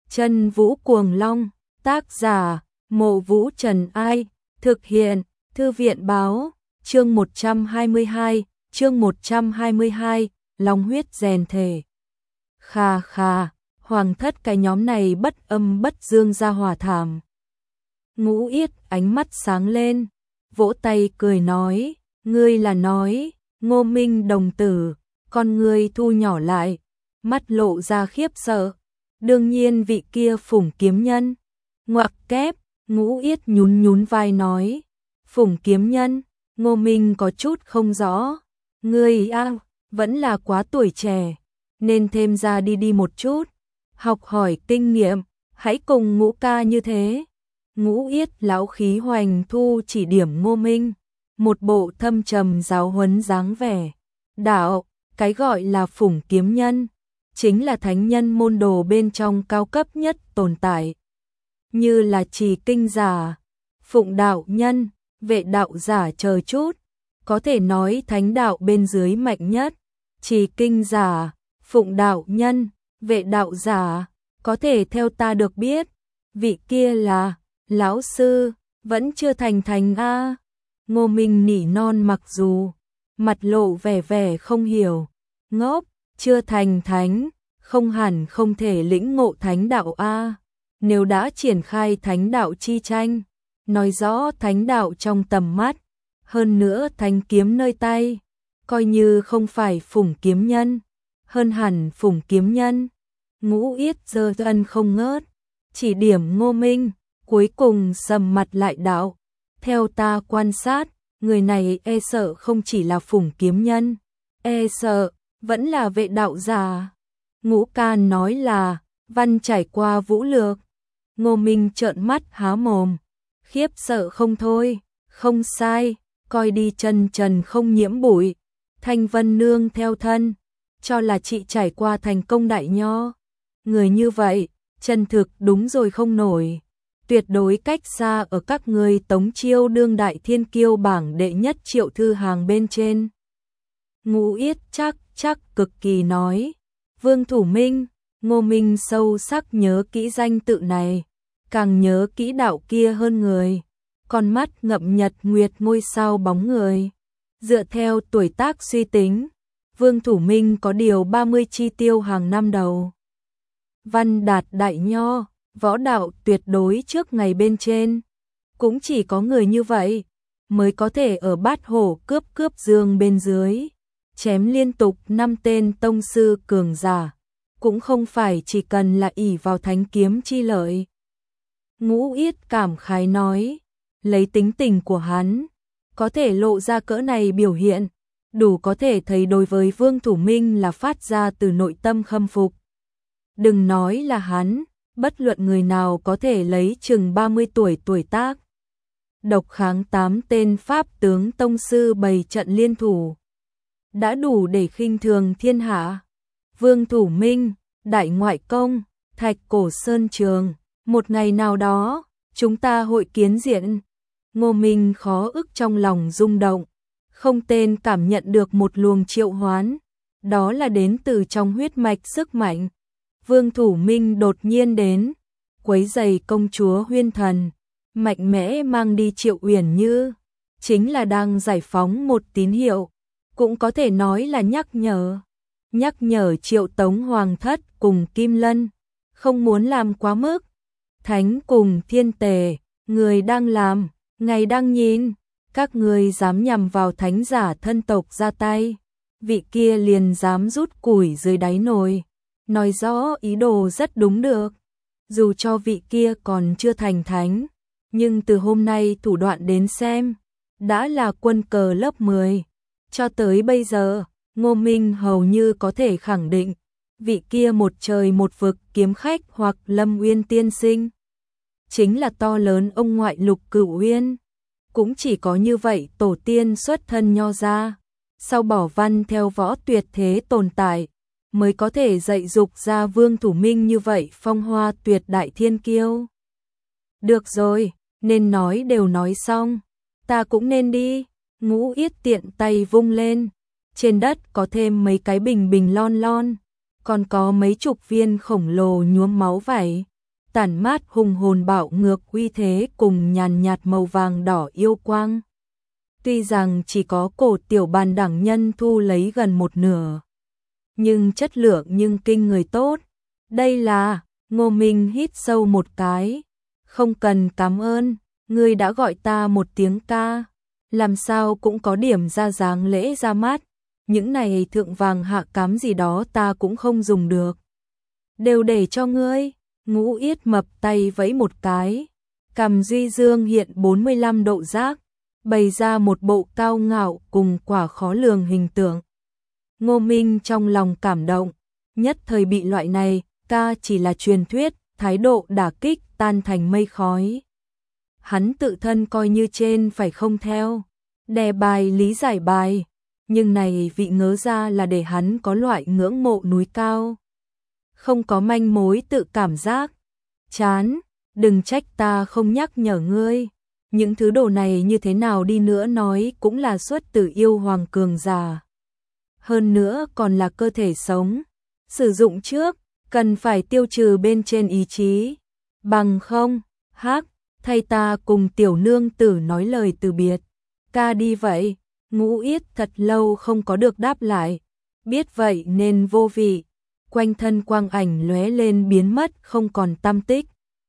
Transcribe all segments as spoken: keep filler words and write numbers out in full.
Chân Vũ Cuồng Long, tác giả, Mộ Vũ Trần Ai, thực hiện, Thư viện Báo, chương một trăm hai mươi hai, chương một trăm hai mươi hai, Long huyết rèn thể. Khà khà, hoàng thất cái nhóm này bất âm bất dương ra hòa thảm. Ngũ Yết ánh mắt sáng lên, vỗ tay cười nói, ngươi là nói, Ngô Minh đồng tử, con ngươi thu nhỏ lại, mắt lộ ra khiếp sợ. Đương nhiên vị kia Phủng Kiếm Nhân. Ngoặc kép, Ngũ Yết nhún nhún vai nói, Phủng Kiếm Nhân, Ngô Minh có chút không rõ, ngươi a, vẫn là quá tuổi trẻ, nên thêm ra đi đi một chút, học hỏi kinh nghiệm, hãy cùng Ngũ ca như thế. Ngũ Yết lão khí hoành thu chỉ điểm Ngô Minh, một bộ thâm trầm giáo huấn dáng vẻ. Đạo, cái gọi là Phủng Kiếm Nhân, chính là thánh nhân môn đồ bên trong cao cấp nhất tồn tại. Như là Trì Kinh giả, Phụng đạo nhân, Vệ đạo giả chờ chút, có thể nói thánh đạo bên dưới mạnh nhất. Trì Kinh giả, Phụng đạo nhân, Vệ đạo giả, có thể theo ta được biết, vị kia là lão sư, vẫn chưa thành thành a. Ngô Minh nỉ non mặc dù mặt lộ vẻ vẻ không hiểu, ngốc, chưa thành thánh, không hẳn không thể lĩnh ngộ thánh đạo a. Nếu đã triển khai thánh đạo chi tranh, nói rõ thánh đạo trong tầm mắt, hơn nữa thánh kiếm nơi tay, coi như không phải Phủng Kiếm Nhân, hơn hẳn Phủng Kiếm Nhân. Ngũ Yết giơ ân không ngớt, chỉ điểm Ngô Minh, cuối cùng sầm mặt lại đạo, theo ta quan sát, người này e sợ không chỉ là Phủng Kiếm Nhân, e sợ vẫn là vệ đạo giả. Ngũ ca nói là văn trải qua vũ lược. Ngô Minh trợn mắt há mồm, khiếp sợ không thôi, không sai, coi đi chân trần không nhiễm bụi, Thanh Vân Nương theo thân, cho là chị trải qua thành công đại nho. Người như vậy, chân thực đúng rồi không nổi, tuyệt đối cách xa ở các người Tống Chiêu đương đại thiên kiêu bảng đệ nhất Triệu Thư hàng bên trên. Ngũ Yết chắc chắc cực kỳ nói, Vương Thủ Minh. Ngô Minh sâu sắc nhớ kỹ danh tự này, càng nhớ kỹ đạo kia hơn người, con mắt ngậm nhật nguyệt ngôi sao bóng người. Dựa theo tuổi tác suy tính, Vương Thủ Minh có điều ba mươi chi tiêu hàng năm đầu. Văn đạt đại nho, võ đạo tuyệt đối trước ngày bên trên. Cũng chỉ có người như vậy, mới có thể ở bát hổ cướp cướp dương bên dưới, chém liên tục năm tên tông sư cường giả. Cũng không phải chỉ cần là ỷ vào thánh kiếm chi lợi. Ngũ Yết cảm khái nói, lấy tính tình của hắn, có thể lộ ra cỡ này biểu hiện, đủ có thể thấy đối với Vương Thủ Minh là phát ra từ nội tâm khâm phục. Đừng nói là hắn, bất luận người nào có thể lấy chừng ba mươi tuổi tuổi tác, độc kháng tám tên pháp tướng tông sư bày trận liên thủ, đã đủ để khinh thường thiên hạ. Vương Thủ Minh, đại ngoại công, Thạch Cổ Sơn Trường, một ngày nào đó, chúng ta hội kiến diện. Ngô Minh khó ức trong lòng rung động, không tên cảm nhận được một luồng triệu hoán, đó là đến từ trong huyết mạch sức mạnh. Vương Thủ Minh đột nhiên đến, quấy giày công chúa Huyên Thần, mạnh mẽ mang đi Triệu Uyển Như, chính là đang giải phóng một tín hiệu, cũng có thể nói là nhắc nhở. Nhắc nhở Triệu Tống Hoàng thất cùng Kim Lân, không muốn làm quá mức. Thánh cùng Thiên Tề, người đang làm, ngày đang nhìn, các người dám nhằm vào thánh giả thân tộc ra tay, vị kia liền dám rút củi dưới đáy nồi, nói rõ ý đồ rất đúng được. Dù cho vị kia còn chưa thành thánh, nhưng từ hôm nay thủ đoạn đến xem, đã là quân cờ lớp mười, cho tới bây giờ. Ngô Minh hầu như có thể khẳng định, vị kia một trời một vực kiếm khách hoặc Lâm Uyên tiên sinh, chính là to lớn ông ngoại Lục Cửu Uyên. Cũng chỉ có như vậy tổ tiên xuất thân nho ra, sau bỏ văn theo võ tuyệt thế tồn tại, mới có thể dạy dục ra Vương Thủ Minh như vậy phong hoa tuyệt đại thiên kiêu. Được rồi, nên nói đều nói xong, ta cũng nên đi. Ngũ Yết tiện tay vung lên, trên đất có thêm mấy cái bình bình lon lon, còn có mấy chục viên khổng lồ nhuốm máu vảy, tản mát hùng hồn bạo ngược uy thế cùng nhàn nhạt màu vàng đỏ yêu quang. Tuy rằng chỉ có cổ tiểu bàn đẳng nhân thu lấy gần một nửa, nhưng chất lượng nhưng kinh người tốt. Đây là, Ngô Minh hít sâu một cái, không cần cảm ơn, ngươi đã gọi ta một tiếng ca, làm sao cũng có điểm ra dáng lễ ra mắt, những này thượng vàng hạ cám gì đó ta cũng không dùng được. Đều để cho ngươi. Ngũ Yết mập tay vẫy một cái, cằm duy dương hiện bốn mươi lăm độ giác, bày ra một bộ cao ngạo cùng quả khó lường hình tượng. Ngô Minh trong lòng cảm động, nhất thời bị loại này, ca chỉ là truyền thuyết, thái độ đả kích tan thành mây khói. Hắn tự thân coi như trên phải không theo, đè bài lý giải bài, nhưng này vị ngớ ra là để hắn có loại ngưỡng mộ núi cao. Không có manh mối tự cảm giác. Chán, đừng trách ta không nhắc nhở ngươi. Những thứ đồ này như thế nào đi nữa nói cũng là xuất từ yêu hoàng cường giả. Hơn nữa còn là cơ thể sống. Sử dụng trước, cần phải tiêu trừ bên trên ý chí. Bằng không, hắc, thay ta cùng tiểu nương tử nói lời từ biệt. Ca đi vậy, Ngũ Yết thật lâu không có được đáp lại. Biết vậy nên vô vị. Quanh thân quang ảnh lóe lên biến mất không còn tăm tích.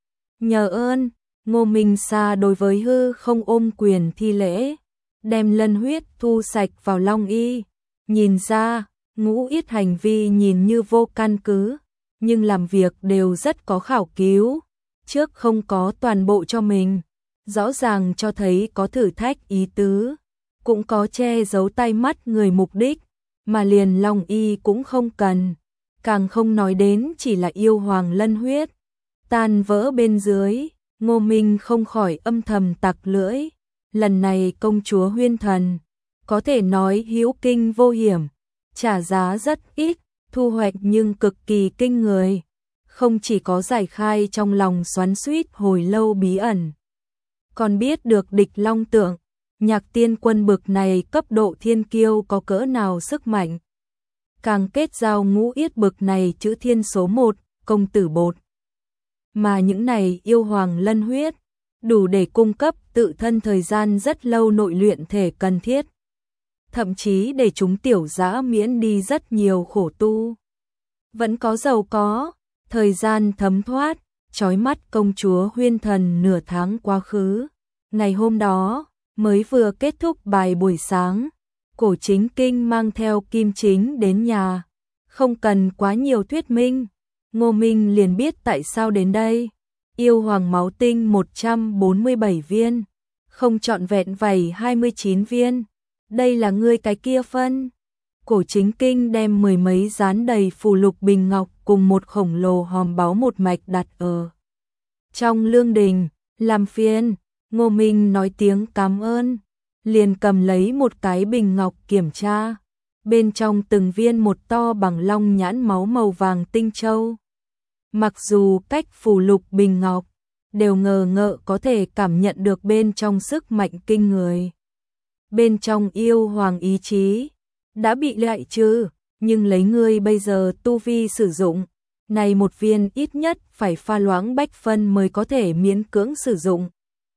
Nhờ ơn, Ngô Minh Sa đối với hư không ôm quyền thi lễ, đem lân huyết thu sạch vào long y. Nhìn ra, Ngũ Yết hành vi nhìn như vô căn cứ, nhưng làm việc đều rất có khảo cứu. Trước không có toàn bộ cho mình, rõ ràng cho thấy có thử thách ý tứ, cũng có che giấu tay mắt người mục đích, mà liền long y cũng không cần. Càng không nói đến chỉ là yêu hoàng lân huyết. Tan vỡ bên dưới, Ngô Minh không khỏi âm thầm tặc lưỡi. Lần này công chúa Huyên Thần, có thể nói hữu kinh vô hiểm, trả giá rất ít, thu hoạch nhưng cực kỳ kinh người. Không chỉ có giải khai trong lòng xoắn xuýt hồi lâu bí ẩn, còn biết được địch long tượng, Nhạc Tiên Quân bực này cấp độ thiên kiêu có cỡ nào sức mạnh. Càng kết giao Ngũ Yết bực này chữ thiên số một, công tử bột. Mà những này yêu hoàng lân huyết, đủ để cung cấp tự thân thời gian rất lâu nội luyện thể cần thiết. Thậm chí để chúng tiểu dã miễn đi rất nhiều khổ tu. Vẫn có giàu có, thời gian thấm thoát, chói mắt công chúa Huyên Thần nửa tháng quá khứ. Ngày hôm đó, mới vừa kết thúc bài buổi sáng. Cổ Chính Kinh mang theo Kim Chính đến nhà, không cần quá nhiều thuyết minh, Ngô Minh liền biết tại sao đến đây. Yêu hoàng máu tinh một trăm bốn mươi bảy viên, không trọn vẹn vảy hai mươi chín viên, đây là ngươi cái kia phân. Cổ Chính Kinh đem mười mấy dán đầy phù lục bình ngọc cùng một khổng lồ hòm báu một mạch đặt ở trong lương đình, làm phiền. Ngô Minh nói tiếng cảm ơn, liền cầm lấy một cái bình ngọc kiểm tra, bên trong từng viên một to bằng long nhãn máu màu vàng tinh châu. Mặc dù cách phù lục bình ngọc, đều ngờ ngợ có thể cảm nhận được bên trong sức mạnh kinh người. Bên trong yêu hoàng ý chí, đã bị loại trừ, nhưng lấy ngươi bây giờ tu vi sử dụng, này một viên ít nhất phải pha loãng bách phân mới có thể miễn cưỡng sử dụng.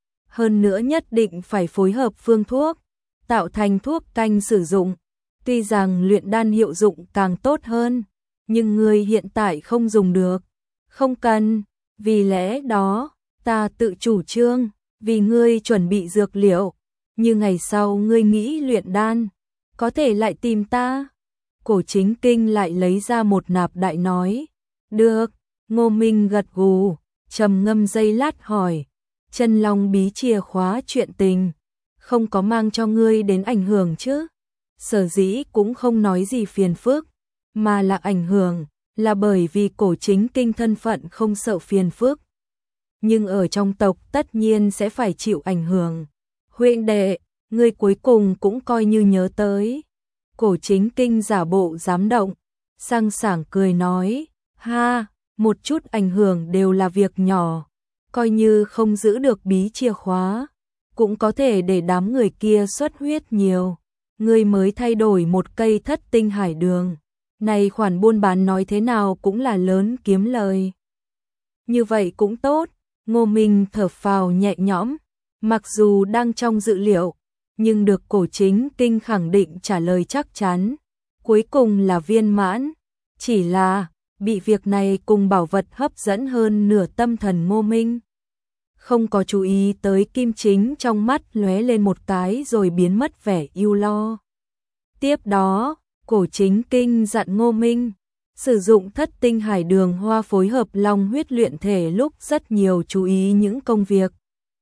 Hơn nữa nhất định phải phối hợp phương thuốc, tạo thành thuốc canh sử dụng. Tuy rằng luyện đan hiệu dụng càng tốt hơn, nhưng ngươi hiện tại không dùng được. Không cần, vì lẽ đó, ta tự chủ trương, vì ngươi chuẩn bị dược liệu. Như ngày sau ngươi nghĩ luyện đan, có thể lại tìm ta. Cổ Chính Kinh lại lấy ra một nạp đại nói. Được, Ngô Minh gật gù, trầm ngâm giây lát hỏi. Chân long bí chìa khóa chuyện tình, không có mang cho ngươi đến ảnh hưởng chứ? Sở dĩ cũng không nói gì phiền phức, mà là ảnh hưởng, là bởi vì Cổ Chính Kinh thân phận không sợ phiền phức. Nhưng ở trong tộc tất nhiên sẽ phải chịu ảnh hưởng. Huynh đệ, ngươi cuối cùng cũng coi như nhớ tới. Cổ Chính Kinh giả bộ dám động, sang sảng cười nói, ha, một chút ảnh hưởng đều là việc nhỏ. Coi như không giữ được bí chìa khóa, cũng có thể để đám người kia xuất huyết nhiều. Ngươi mới thay đổi một cây thất tinh hải đường, này khoản buôn bán nói thế nào cũng là lớn kiếm lời. Như vậy cũng tốt, Ngô Minh thở phào nhẹ nhõm, mặc dù đang trong dự liệu, nhưng được Cổ Chính Kinh khẳng định trả lời chắc chắn, cuối cùng là viên mãn, chỉ là bị việc này cùng bảo vật hấp dẫn hơn nửa tâm thần Ngô Minh. Không có chú ý tới Kim Chính trong mắt lóe lên một cái rồi biến mất vẻ ưu lo. Tiếp đó, Cổ Chính Kinh dặn Ngô Minh sử dụng Thất Tinh Hải Đường Hoa phối hợp long huyết luyện thể lúc rất nhiều chú ý những công việc.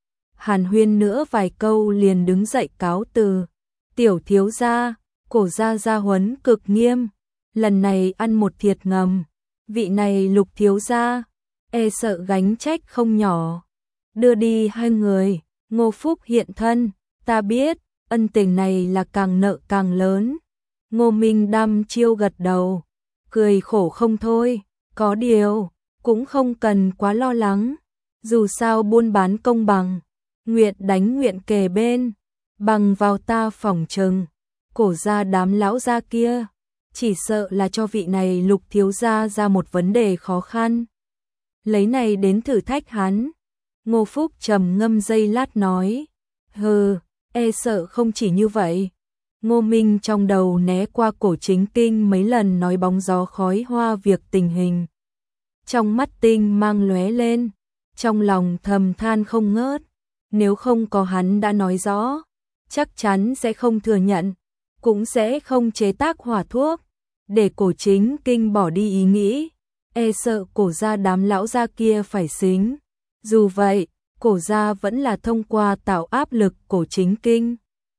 Hàn huyên nữa vài câu liền đứng dậy cáo từ. Tiểu thiếu gia, Cổ gia gia huấn cực nghiêm, lần này ăn một thiệt ngầm, vị này Lục thiếu gia e sợ gánh trách không nhỏ. Đưa đi hai người, Ngô Phúc hiện thân, ta biết, ân tình này là càng nợ càng lớn. Ngô Minh đăm chiêu gật đầu, cười khổ không thôi, có điều, cũng không cần quá lo lắng, dù sao buôn bán công bằng, nguyện đánh nguyện kề bên, bằng vào ta phỏng chừng, Cổ gia đám lão gia kia, chỉ sợ là cho vị này Lục thiếu gia ra một vấn đề khó khăn. Lấy này đến thử thách hắn. Ngô Phúc trầm ngâm giây lát nói, hừ, e sợ không chỉ như vậy. Ngô Minh trong đầu né qua Cổ Chính Kinh mấy lần nói bóng gió khói hoa việc tình hình. Trong mắt tinh mang lóe lên, trong lòng thầm than không ngớt, nếu không có hắn đã nói rõ, chắc chắn sẽ không thừa nhận, cũng sẽ không chế tác hỏa thuốc, để Cổ Chính Kinh bỏ đi ý nghĩ, e sợ Cổ gia đám lão gia kia phải xính. Dù vậy, Cổ gia vẫn là thông qua tạo áp lực Cổ Chính Kinh.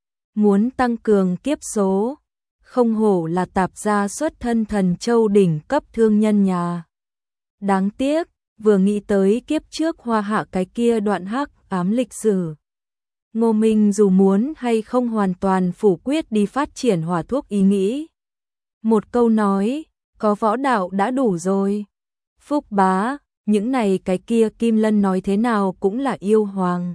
Muốn tăng cường kiếp số, không hổ là tạp gia xuất thân thần châu đỉnh cấp thương nhân nhà. Đáng tiếc, vừa nghĩ tới kiếp trước Hoa Hạ cái kia đoạn hắc ám lịch sử. Ngô Minh dù muốn hay không hoàn toàn phủ quyết đi phát triển hỏa thuốc ý nghĩ. Một câu nói, có võ đạo đã đủ rồi. Phúc bá, những này cái kia Kim Lân nói thế nào cũng là yêu hoàng.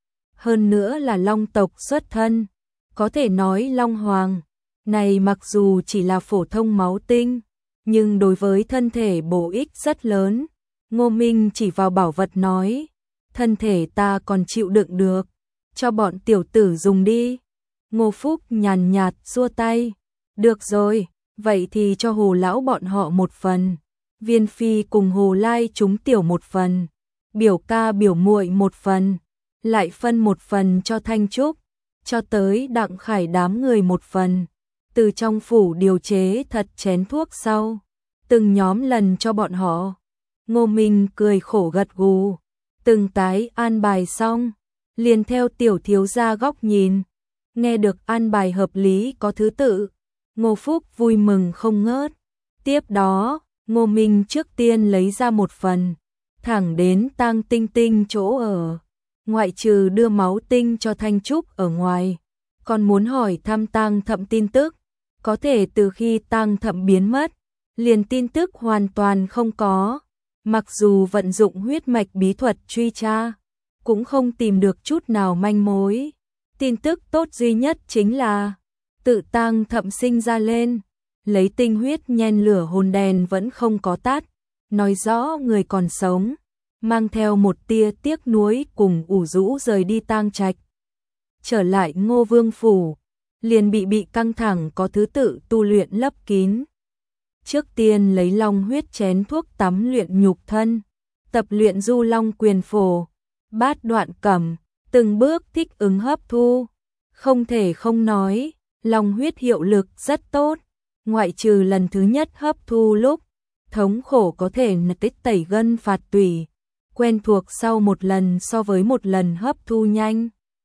Hơn nữa là long tộc xuất thân, có thể nói long hoàng. Này mặc dù chỉ là phổ thông máu tinh, nhưng đối với thân thể bổ ích rất lớn. Ngô Minh chỉ vào bảo vật nói, thân thể ta còn chịu đựng được, cho bọn tiểu tử dùng đi. Ngô Phúc nhàn nhạt xua tay, được rồi, vậy thì cho Hồ lão bọn họ một phần, Viên Phi cùng Hồ Lai chúng tiểu một phần, biểu ca biểu muội một phần, lại phân một phần cho Thanh Trúc, cho tới Đặng Khải đám người một phần. Từ trong phủ điều chế thật chén thuốc sau, từng nhóm lần cho bọn họ. Ngô Minh cười khổ gật gù, từng cái an bài xong, liền theo tiểu thiếu gia góc nhìn, nghe được an bài hợp lý có thứ tự, Ngô Phúc vui mừng không ngớt. Tiếp đó, Ngô Minh trước tiên lấy ra một phần, thẳng đến Tang Tinh Tinh chỗ ở, ngoại trừ đưa máu tinh cho Thanh Trúc ở ngoài, còn muốn hỏi thăm Tang Thậm tin tức, có thể từ khi Tang Thậm biến mất, liền tin tức hoàn toàn không có. Mặc dù vận dụng huyết mạch bí thuật truy tra, cũng không tìm được chút nào manh mối. Tin tức tốt duy nhất chính là tự Tang Thậm sinh ra lên, lấy tinh huyết nhen lửa hồn đèn vẫn không có tắt, nói rõ người còn sống, mang theo một tia tiếc nuối cùng ủ rũ rời đi Tang Trạch. Trở lại Ngô Vương phủ, liền bị bị căng thẳng có thứ tự tu luyện lấp kín. Trước tiên lấy long huyết chén thuốc tắm luyện nhục thân, tập luyện du long quyền phổ, bát đoạn cẩm, từng bước thích ứng hấp thu. Không thể không nói, long huyết hiệu lực rất tốt, ngoại trừ lần thứ nhất hấp thu lúc, thống khổ có thể tích tẩy gân phạt tủy, quen thuộc sau một lần so với một lần hấp thu nhanh.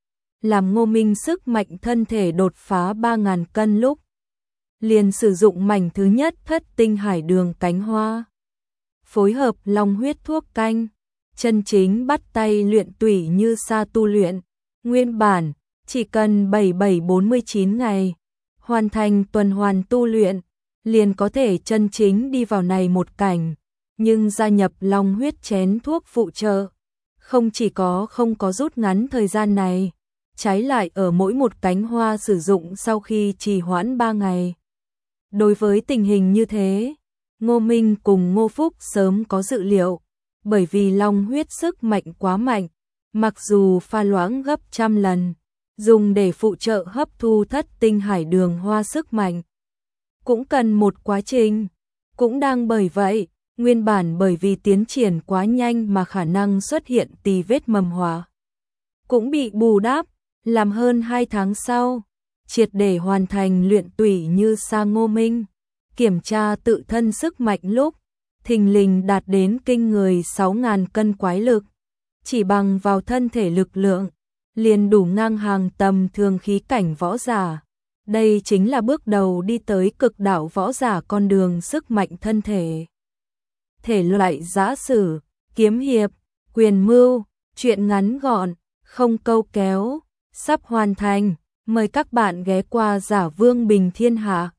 Làm Ngô Minh sức mạnh thân thể đột phá ba nghìn cân lúc, liền sử dụng mảnh thứ nhất Thất Tinh Hải Đường cánh hoa, phối hợp long huyết thuốc canh, chân chính bắt tay luyện tủy như sa tu luyện. Nguyên bản chỉ cần bảy bảy bốn mươi chín ngày hoàn thành tuần hoàn tu luyện, liền có thể chân chính đi vào này một cảnh, nhưng gia nhập long huyết chén thuốc phụ trợ, không chỉ có không có rút ngắn thời gian này, trái lại ở mỗi một cánh hoa sử dụng sau khi trì hoãn ba ngày. Đối với tình hình như thế, Ngô Minh cùng Ngô Phúc sớm có dự liệu, bởi vì long huyết sức mạnh quá mạnh, mặc dù pha loãng gấp trăm lần, dùng để phụ trợ hấp thu thất tinh hải đường hoa sức mạnh, cũng cần một quá trình. Cũng đang bởi vậy, nguyên bản bởi vì tiến triển quá nhanh mà khả năng xuất hiện tì vết mầm hỏa cũng bị bù đắp, làm hơn hai tháng sau, triệt để hoàn thành luyện tủy như Sa Ngô Minh, kiểm tra tự thân sức mạnh lúc, thình lình đạt đến kinh người sáu nghìn cân quái lực, chỉ bằng vào thân thể lực lượng, liền đủ ngang hàng tầm thường khí cảnh võ giả. Đây chính là bước đầu đi tới cực đạo võ giả con đường sức mạnh thân thể. Thể loại giã sử, kiếm hiệp, quyền mưu, truyện ngắn gọn, không câu kéo, sắp hoàn thành. Mời các bạn ghé qua Giả Vương Bình Thiên Hạ.